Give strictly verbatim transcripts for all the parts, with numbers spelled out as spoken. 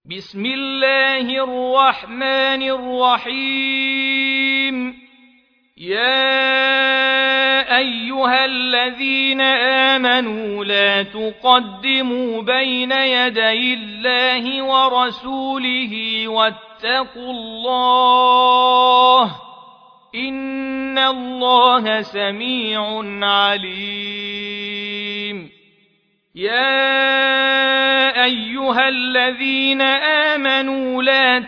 بسم الله الرحمن الرحيم يا أيها الذين آمنوا لا تقدموا بين يدي الله ورسوله واتقوا الله إن الله سميع عليم يا أيها الذين آمنوا لا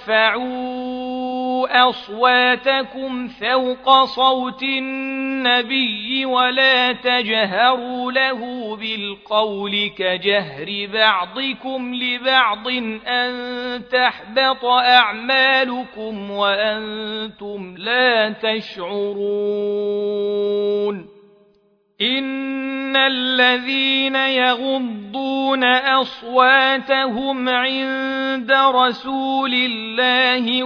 ترفعوا أصواتكم فوق صوت النبي ولا تجهروا له بالقول كجهر بعضكم لبعض أن تحبط أعمالكم وأنتم لا تشعرون إن الذين يغضون أصواتهم عند رسول الله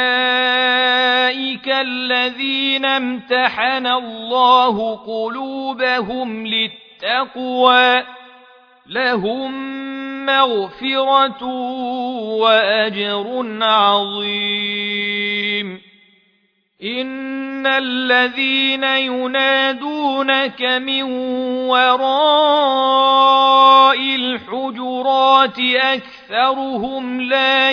أولئك الذين امتحن الله قلوبهم للتقوى لهم مغفرة وأجر عظيم إن الذين ينادونك من وراء الحجرات أكثرهم لا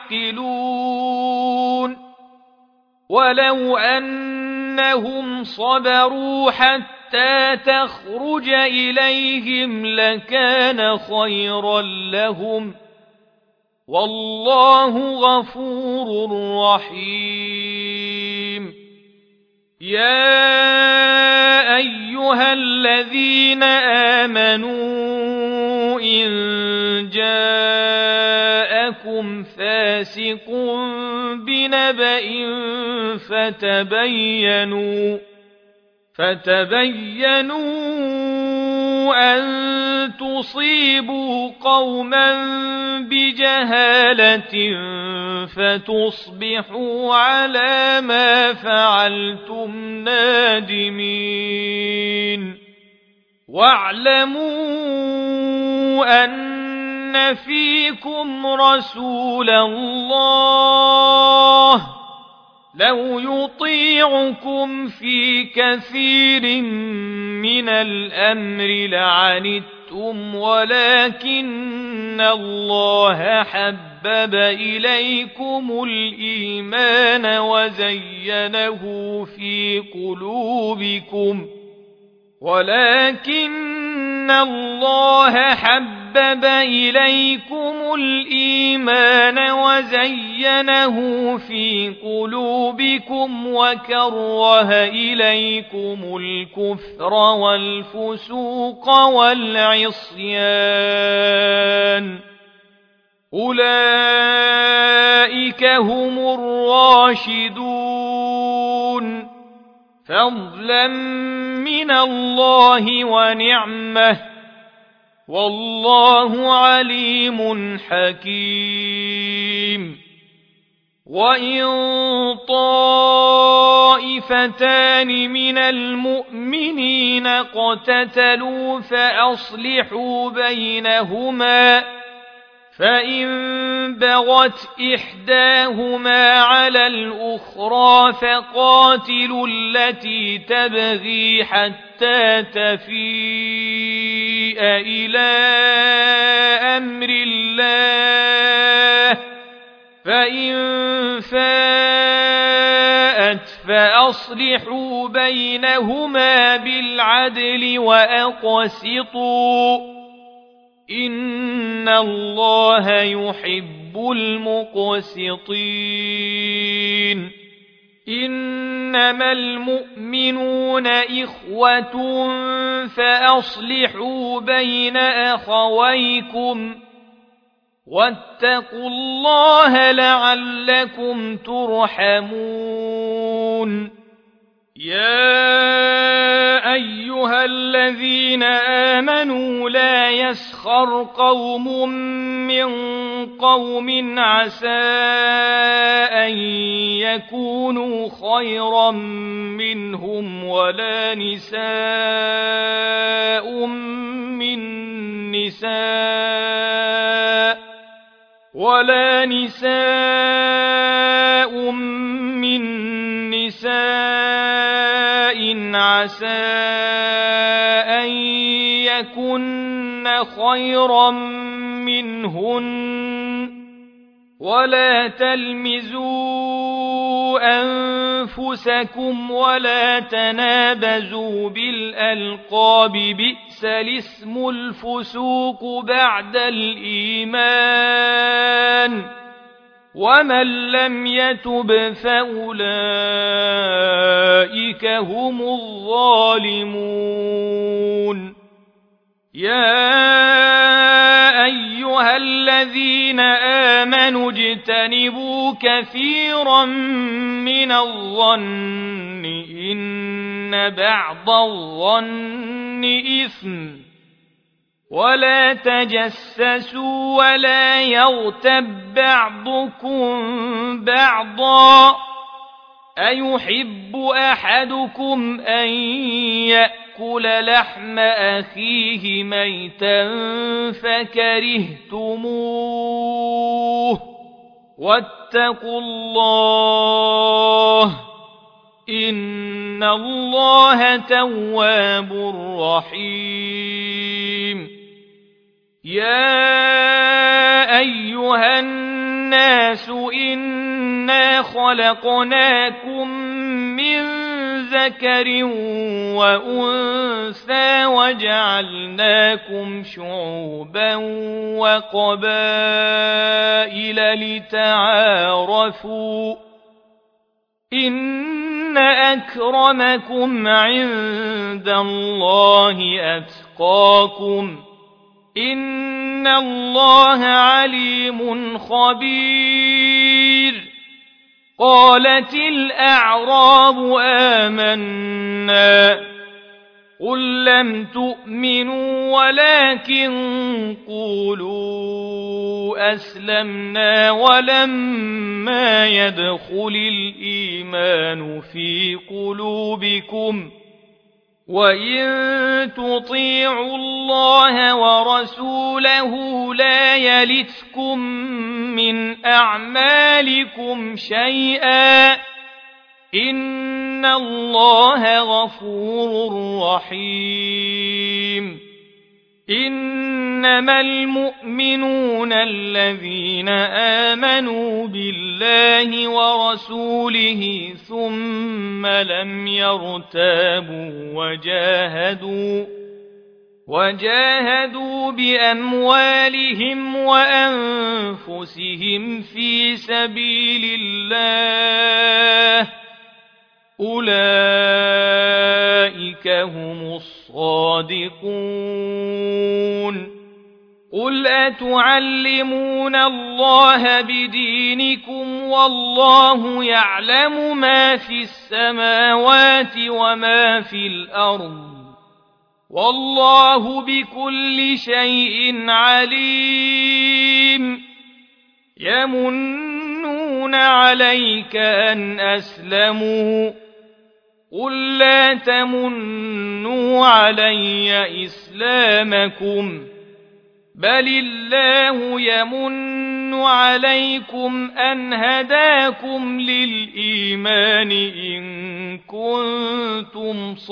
يعقلون ولو أنهم صبروا حتى تخرج إليهم لكان خيرا لهم والله غفور رحيم يا أيها الذين آمنوا إن جاءكم فاسق بنبأ فتبينوا فتبينوا أن تصيبوا قوما بجهالة فتصبحوا على ما فعلتم نادمين واعلموا أن فيكم رسول الله لو يطيعكم في كثير من الأمر لعنتم ولكن الله حبب إليكم الإيمان وزينه في قلوبكم ولكن الله حبب إليكم الإيمان وزينه في قلوبكم وكره إليكم الكفر والفسوق والعصيان أولئك هم الراشدون فضلا من الله ونعمه والله عليم حكيم وإن طائفتان من المؤمنين اقتتلوا فأصلحوا بينهما فإن بغت إحداهما على الأخرى فقاتلوا التي تبغي حتى تفيء إلى أمر الله فإن فاءت فأصلحوا بينهما بالعدل وأقسطوا إن الله يحب المقسطين إنما المؤمنون إخوة فأصلحوا بين أخويكم واتقوا الله لعلكم ترحمون يا أيها الذين آمنوا لا يسخر قوم من قوم عسى أن يكونوا خيرا منهم ولا نساء من نساء ولا نساء من نساء عسى أن يكن خيرا منهن ولا تلمزوا أنفسكم ولا تنابزوا بالألقاب بئس الاسم الفسوق بعد الإيمان ومن لم يتب فأولئك هم الظالمون يا أيها الذين آمنوا اجتنبوا كثيرا من الظن إن بعض الظن إثم ولا تجسسوا ولا يغتب بعضكم بعضا أيحب أحدكم أن يأكل لحم أخيه ميتا فكرهتموه واتقوا الله إن الله تواب رحيم يا أيها الناس إنا خلقناكم من ذكر وأنثى وجعلناكم شعوبا وقبائل لتعارفوا إن أكرمكم عند الله أتقاكم إن الله عليم خبير قالت الأعراب آمنا قل لم تؤمنوا ولكن قولوا أسلمنا ولما يدخل الإيمان في قلوبكم وإن تطيعوا الله ورسوله لا يلتكم من أعمالكم شيئا إن الله غفور رحيم إنما المؤمنون الذين آمنوا بالله ورسوله ثم لم يرتابوا وجاهدوا وجاهدوا بأموالهم وأنفسهم في سبيل الله أولئك هم الصادقون قل أتعلمون الله بدينكم والله يعلم ما في السماوات وما في الأرض والله بكل شيء عليم يمنون عليك أن أسلموا قل لا تمنوا علي إسلامكم بل الله يمن عليكم أن هداكم للإيمان إن كنتم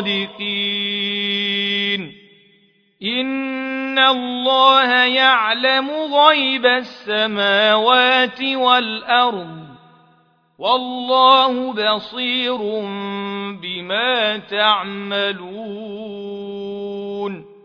صادقين إن الله يعلم غيب السماوات والأرض والله بصير بما تعملون